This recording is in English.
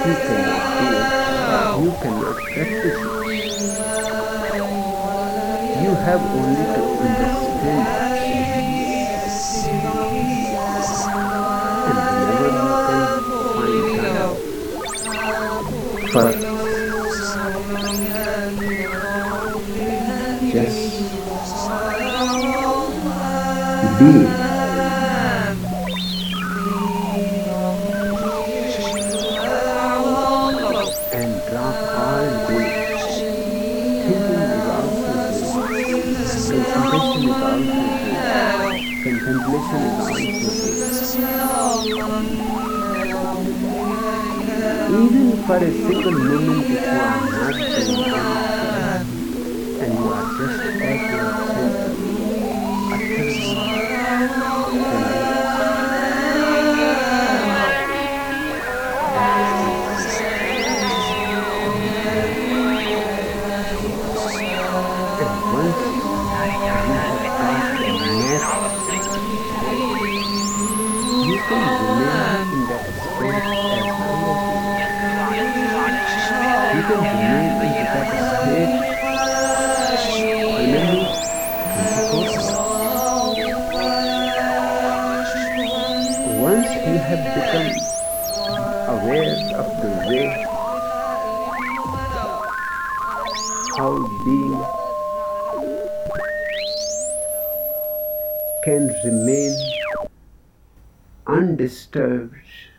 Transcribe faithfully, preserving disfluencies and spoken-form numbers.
you cannot do it, you cannot practice it. You have only to understand it. And whenever you can find time for just be and drop all doing. Thinking is also good. Concentration is also good. Contemplation is also good. Even for a single moment if you are not doing anything and you are just at your center, utterly and once you have got a master, you can remain in that state as long as you can remain in that state only twenty-four hours. Once you have become aware of the way how being can remain undisturbed